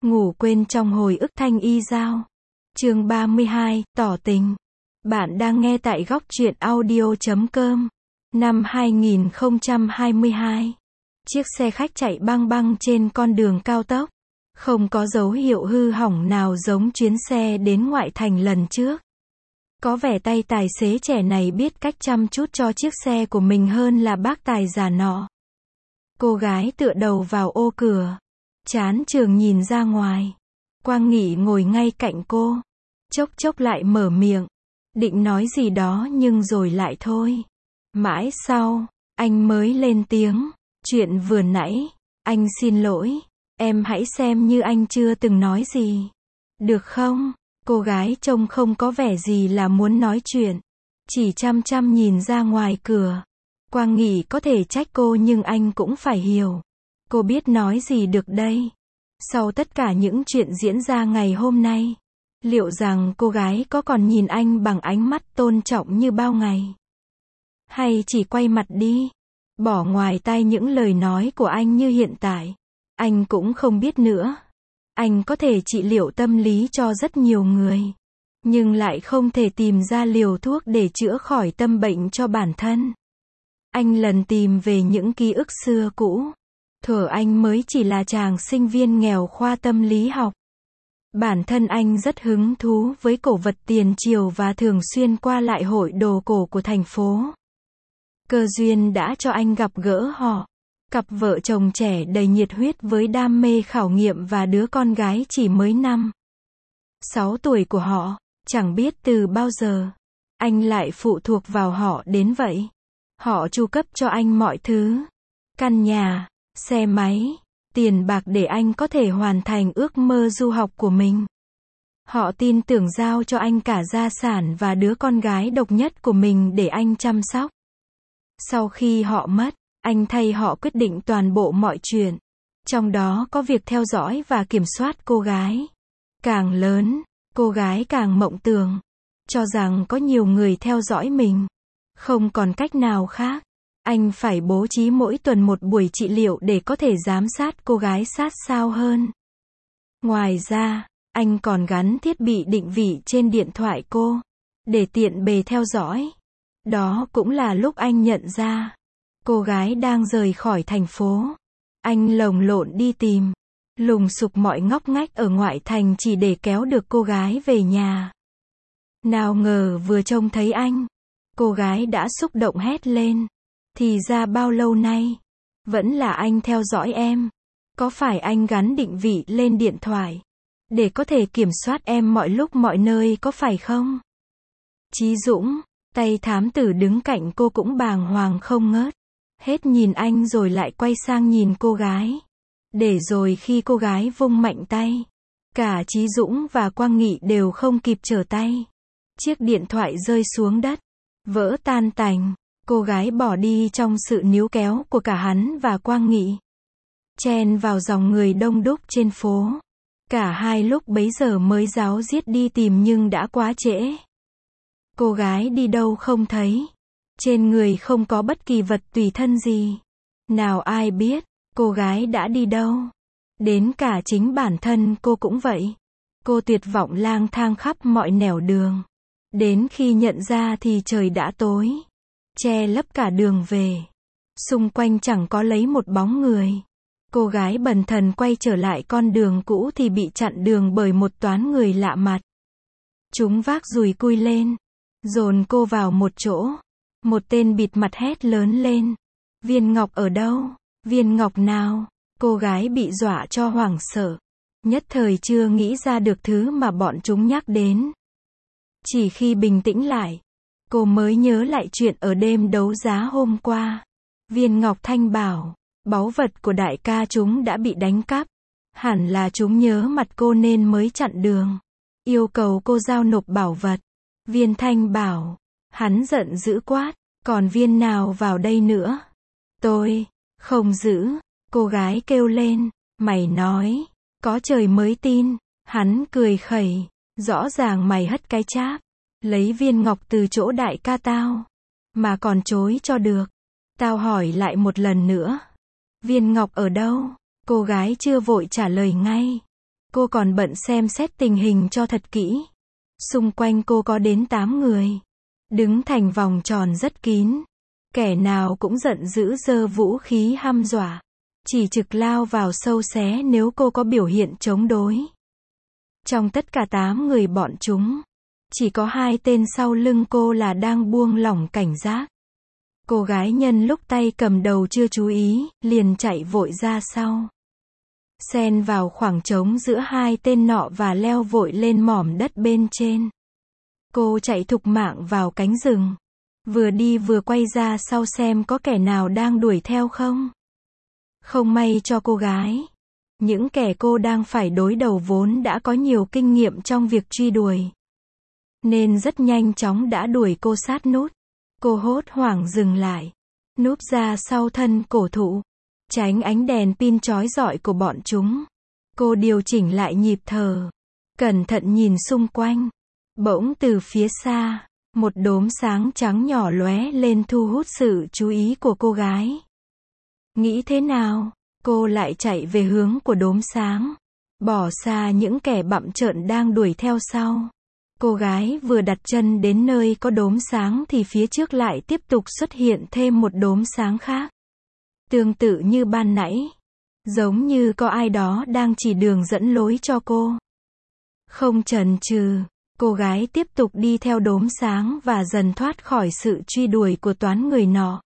Ngủ quên trong hồi ức Thanh Y Giao. Chương 32, tỏ tình. Bạn đang nghe tại góc truyện audio.com. Năm 2022. Chiếc xe khách chạy băng băng trên con đường cao tốc. Không có dấu hiệu hư hỏng nào giống chuyến xe đến ngoại thành lần trước. Có vẻ tay tài xế trẻ này biết cách chăm chút cho chiếc xe của mình hơn là bác tài già nọ. Cô gái tựa đầu vào ô cửa. Chán trường nhìn ra ngoài. Quang Nghị ngồi ngay cạnh cô. Chốc chốc lại mở miệng. Định nói gì đó nhưng rồi lại thôi. Mãi sau, anh mới lên tiếng. Chuyện vừa nãy, anh xin lỗi. Em hãy xem như anh chưa từng nói gì. Được không? Cô gái trông không có vẻ gì là muốn nói chuyện. Chỉ chăm chăm nhìn ra ngoài cửa. Quang Nghị có thể trách cô nhưng anh cũng phải hiểu. Cô biết nói gì được đây? Sau tất cả những chuyện diễn ra ngày hôm nay, liệu rằng cô gái có còn nhìn anh bằng ánh mắt tôn trọng như bao ngày? Hay chỉ quay mặt đi? Bỏ ngoài tai những lời nói của anh như hiện tại. Anh cũng không biết nữa. Anh có thể trị liệu tâm lý cho rất nhiều người. Nhưng lại không thể tìm ra liều thuốc để chữa khỏi tâm bệnh cho bản thân. Anh lần tìm về những ký ức xưa cũ. Thuở anh mới chỉ là chàng sinh viên nghèo khoa tâm lý học. Bản thân anh rất hứng thú với cổ vật tiền triều và thường xuyên qua lại hội đồ cổ của thành phố. Cơ duyên đã cho anh gặp gỡ họ. Cặp vợ chồng trẻ đầy nhiệt huyết với đam mê khảo nghiệm và đứa con gái chỉ mới 6 tuổi của họ. Chẳng biết từ bao giờ, anh lại phụ thuộc vào họ đến vậy. Họ chu cấp cho anh mọi thứ. Căn nhà, xe máy, tiền bạc để anh có thể hoàn thành ước mơ du học của mình. Họ tin tưởng giao cho anh cả gia sản và đứa con gái độc nhất của mình để anh chăm sóc. Sau khi họ mất, anh thay họ quyết định toàn bộ mọi chuyện. Trong đó có việc theo dõi và kiểm soát cô gái. Càng lớn, cô gái càng mộng tưởng. Cho rằng có nhiều người theo dõi mình. Không còn cách nào khác. Anh phải bố trí mỗi tuần một buổi trị liệu để có thể giám sát cô gái sát sao hơn. Ngoài ra, anh còn gắn thiết bị định vị trên điện thoại cô, để tiện bề theo dõi. Đó cũng là lúc anh nhận ra, cô gái đang rời khỏi thành phố. Anh lồng lộn đi tìm, lùng sục mọi ngóc ngách ở ngoại thành chỉ để kéo được cô gái về nhà. Nào ngờ vừa trông thấy anh, cô gái đã xúc động hét lên. Thì ra bao lâu nay, vẫn là anh theo dõi em. Có phải anh gắn định vị lên điện thoại, để có thể kiểm soát em mọi lúc mọi nơi có phải không? Chí Dũng, tay thám tử đứng cạnh cô cũng bàng hoàng không ngớt. Hết nhìn anh rồi lại quay sang nhìn cô gái. Để rồi khi cô gái vung mạnh tay, cả Chí Dũng và Quang Nghị đều không kịp trở tay. Chiếc điện thoại rơi xuống đất, vỡ tan tành. Cô gái bỏ đi trong sự níu kéo của cả hắn và Quang Nghị. Chen vào dòng người đông đúc trên phố. Cả hai lúc bấy giờ mới ráo riết đi tìm nhưng đã quá trễ. Cô gái đi đâu không thấy. Trên người không có bất kỳ vật tùy thân gì. Nào ai biết, cô gái đã đi đâu. Đến cả chính bản thân cô cũng vậy. Cô tuyệt vọng lang thang khắp mọi nẻo đường. Đến khi nhận ra thì trời đã tối. Che lấp cả đường về. Xung quanh chẳng có lấy một bóng người. Cô gái bần thần quay trở lại con đường cũ thì bị chặn đường bởi một toán người lạ mặt. Chúng vác dùi cui lên, dồn cô vào một chỗ. Một tên bịt mặt hét lớn lên. Viên ngọc ở đâu? Viên ngọc nào? Cô gái bị dọa cho hoảng sợ. Nhất thời chưa nghĩ ra được thứ mà bọn chúng nhắc đến. Chỉ khi bình tĩnh lại, cô mới nhớ lại chuyện ở đêm đấu giá hôm qua. Viên ngọc thanh bảo, báu vật của đại ca chúng đã bị đánh cắp. Hẳn là chúng nhớ mặt cô nên mới chặn đường. Yêu cầu cô giao nộp bảo vật. Viên thanh bảo, hắn giận dữ quát, còn viên nào vào đây nữa? Tôi, không giữ. Cô gái kêu lên, mày nói, có trời mới tin. Hắn cười khẩy, rõ ràng mày hất cái cháp. Lấy viên ngọc từ chỗ đại ca tao, mà còn chối cho được. Tao hỏi lại một lần nữa. Viên ngọc ở đâu? Cô gái chưa vội trả lời ngay. Cô còn bận xem xét tình hình cho thật kỹ. Xung quanh cô có đến 8 người. Đứng thành vòng tròn rất kín. Kẻ nào cũng giận dữ giơ vũ khí hăm dọa. Chỉ trực lao vào sâu xé nếu cô có biểu hiện chống đối. Trong tất cả 8 người bọn chúng, chỉ có 2 tên sau lưng cô là đang buông lỏng cảnh giác. Cô gái nhân lúc tay cầm đầu chưa chú ý, liền chạy vội ra sau. Xen vào khoảng trống giữa 2 tên nọ và leo vội lên mỏm đất bên trên. Cô chạy thục mạng vào cánh rừng. Vừa đi vừa quay ra sau xem có kẻ nào đang đuổi theo không. Không may cho cô gái. Những kẻ cô đang phải đối đầu vốn đã có nhiều kinh nghiệm trong việc truy đuổi. Nên rất nhanh chóng đã đuổi cô sát nút. Cô hốt hoảng dừng lại. Núp ra sau thân cổ thụ. Tránh ánh đèn pin chói rọi của bọn chúng. Cô điều chỉnh lại nhịp thở. Cẩn thận nhìn xung quanh. Bỗng từ phía xa, một đốm sáng trắng nhỏ lóe lên thu hút sự chú ý của cô gái. Nghĩ thế nào? Cô lại chạy về hướng của đốm sáng. Bỏ xa những kẻ bặm trợn đang đuổi theo sau. Cô gái vừa đặt chân đến nơi có đốm sáng thì phía trước lại tiếp tục xuất hiện thêm một đốm sáng khác. Tương tự như ban nãy. Giống như có ai đó đang chỉ đường dẫn lối cho cô. Không chần chừ, cô gái tiếp tục đi theo đốm sáng và dần thoát khỏi sự truy đuổi của toán người nọ.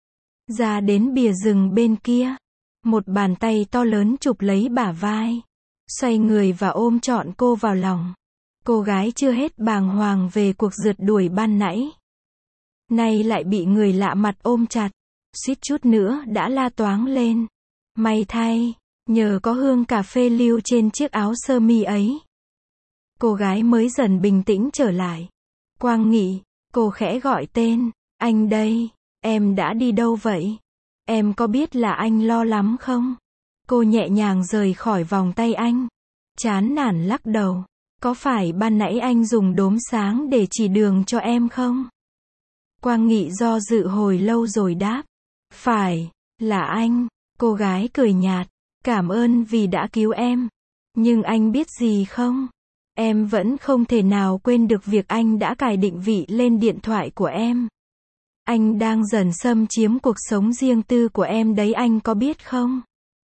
Ra đến bìa rừng bên kia. Một bàn tay to lớn chụp lấy bả vai. Xoay người và ôm trọn cô vào lòng. Cô gái chưa hết bàng hoàng về cuộc rượt đuổi ban nãy. Nay lại bị người lạ mặt ôm chặt. Suýt chút nữa đã la toáng lên. May thay, nhờ có hương cà phê lưu trên chiếc áo sơ mi ấy. Cô gái mới dần bình tĩnh trở lại. Quang Nghị, cô khẽ gọi tên. Anh đây, em đã đi đâu vậy? Em có biết là anh lo lắm không? Cô nhẹ nhàng rời khỏi vòng tay anh. Chán nản lắc đầu. Có phải ban nãy anh dùng đốm sáng để chỉ đường cho em không? Quang Nghị do dự hồi lâu rồi đáp. Phải, là anh. Cô gái cười nhạt. Cảm ơn vì đã cứu em. Nhưng anh biết gì không? Em vẫn không thể nào quên được việc anh đã cài định vị lên điện thoại của em. Anh đang dần xâm chiếm cuộc sống riêng tư của em đấy, anh có biết không?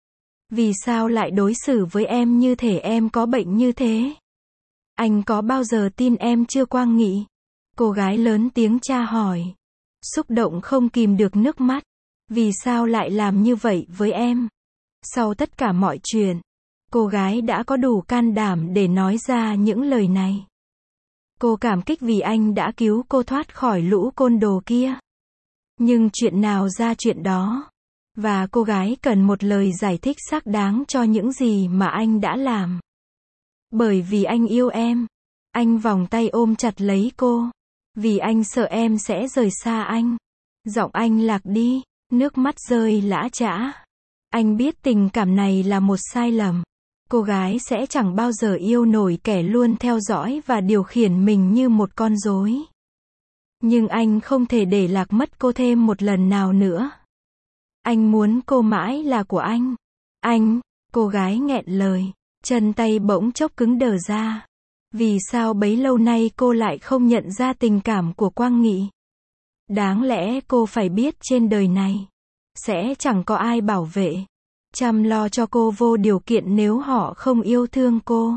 Vì sao lại đối xử với em như thể em có bệnh như thế? Anh có bao giờ tin em chưa, Quang Nghị? Cô gái lớn tiếng tra hỏi. Xúc động không kìm được nước mắt. Vì sao lại làm như vậy với em? Sau tất cả mọi chuyện, cô gái đã có đủ can đảm để nói ra những lời này. Cô cảm kích vì anh đã cứu cô thoát khỏi lũ côn đồ kia. Nhưng chuyện nào ra chuyện đó. Và cô gái cần một lời giải thích xác đáng cho những gì mà anh đã làm. Bởi vì anh yêu em. Anh vòng tay ôm chặt lấy cô. Vì anh sợ em sẽ rời xa anh. Giọng anh lạc đi. Nước mắt rơi lã chã. Anh biết tình cảm này là một sai lầm. Cô gái sẽ chẳng bao giờ yêu nổi kẻ luôn theo dõi và điều khiển mình như một con rối. Nhưng anh không thể để lạc mất cô thêm một lần nào nữa. Anh muốn cô mãi là của anh. Anh, cô gái nghẹn lời. Chân tay bỗng chốc cứng đờ ra. Vì sao bấy lâu nay cô lại không nhận ra tình cảm của Quang Nghị? Đáng lẽ cô phải biết trên đời này sẽ chẳng có ai bảo vệ, chăm lo cho cô vô điều kiện nếu họ không yêu thương cô.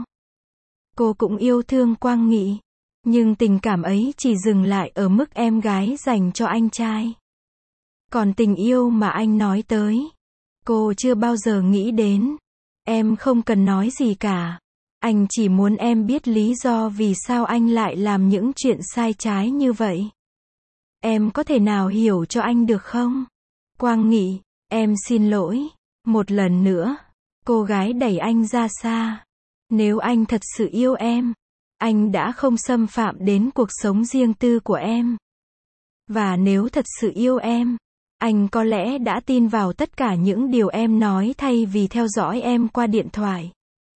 Cô cũng yêu thương Quang Nghị. Nhưng tình cảm ấy chỉ dừng lại ở mức em gái dành cho anh trai. Còn tình yêu mà anh nói tới, cô chưa bao giờ nghĩ đến. Em không cần nói gì cả. Anh chỉ muốn em biết lý do vì sao anh lại làm những chuyện sai trái như vậy. Em có thể nào hiểu cho anh được không? Quang Nghị, em xin lỗi. Một lần nữa. Cô gái đẩy anh ra xa. Nếu anh thật sự yêu em, anh đã không xâm phạm đến cuộc sống riêng tư của em. Và nếu thật sự yêu em, anh có lẽ đã tin vào tất cả những điều em nói thay vì theo dõi em qua điện thoại.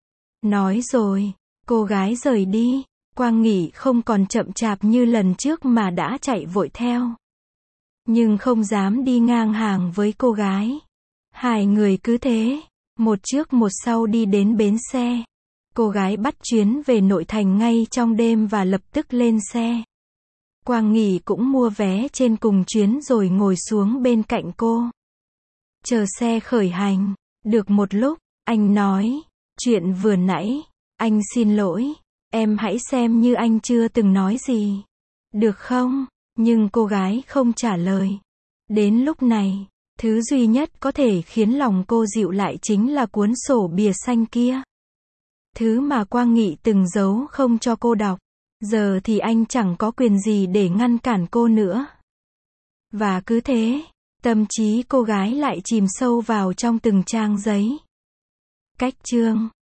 Nói rồi, cô gái rời đi. Quang Nghị không còn chậm chạp như lần trước mà đã chạy vội theo. Nhưng không dám đi ngang hàng với cô gái. Hai người cứ thế, một trước một sau đi đến bến xe. Cô gái bắt chuyến về nội thành ngay trong đêm và lập tức lên xe. Quang Nghị cũng mua vé trên cùng chuyến rồi ngồi xuống bên cạnh cô. Chờ xe khởi hành. Được một lúc, anh nói, chuyện vừa nãy, anh xin lỗi, em hãy xem như anh chưa từng nói gì. Được không? Nhưng cô gái không trả lời. Đến lúc này, thứ duy nhất có thể khiến lòng cô dịu lại chính là cuốn sổ bìa xanh kia. Thứ mà Quang Nghị từng giấu không cho cô đọc. Giờ thì anh chẳng có quyền gì để ngăn cản cô nữa. Và cứ thế, tâm trí cô gái lại chìm sâu vào trong từng trang giấy. Cách chương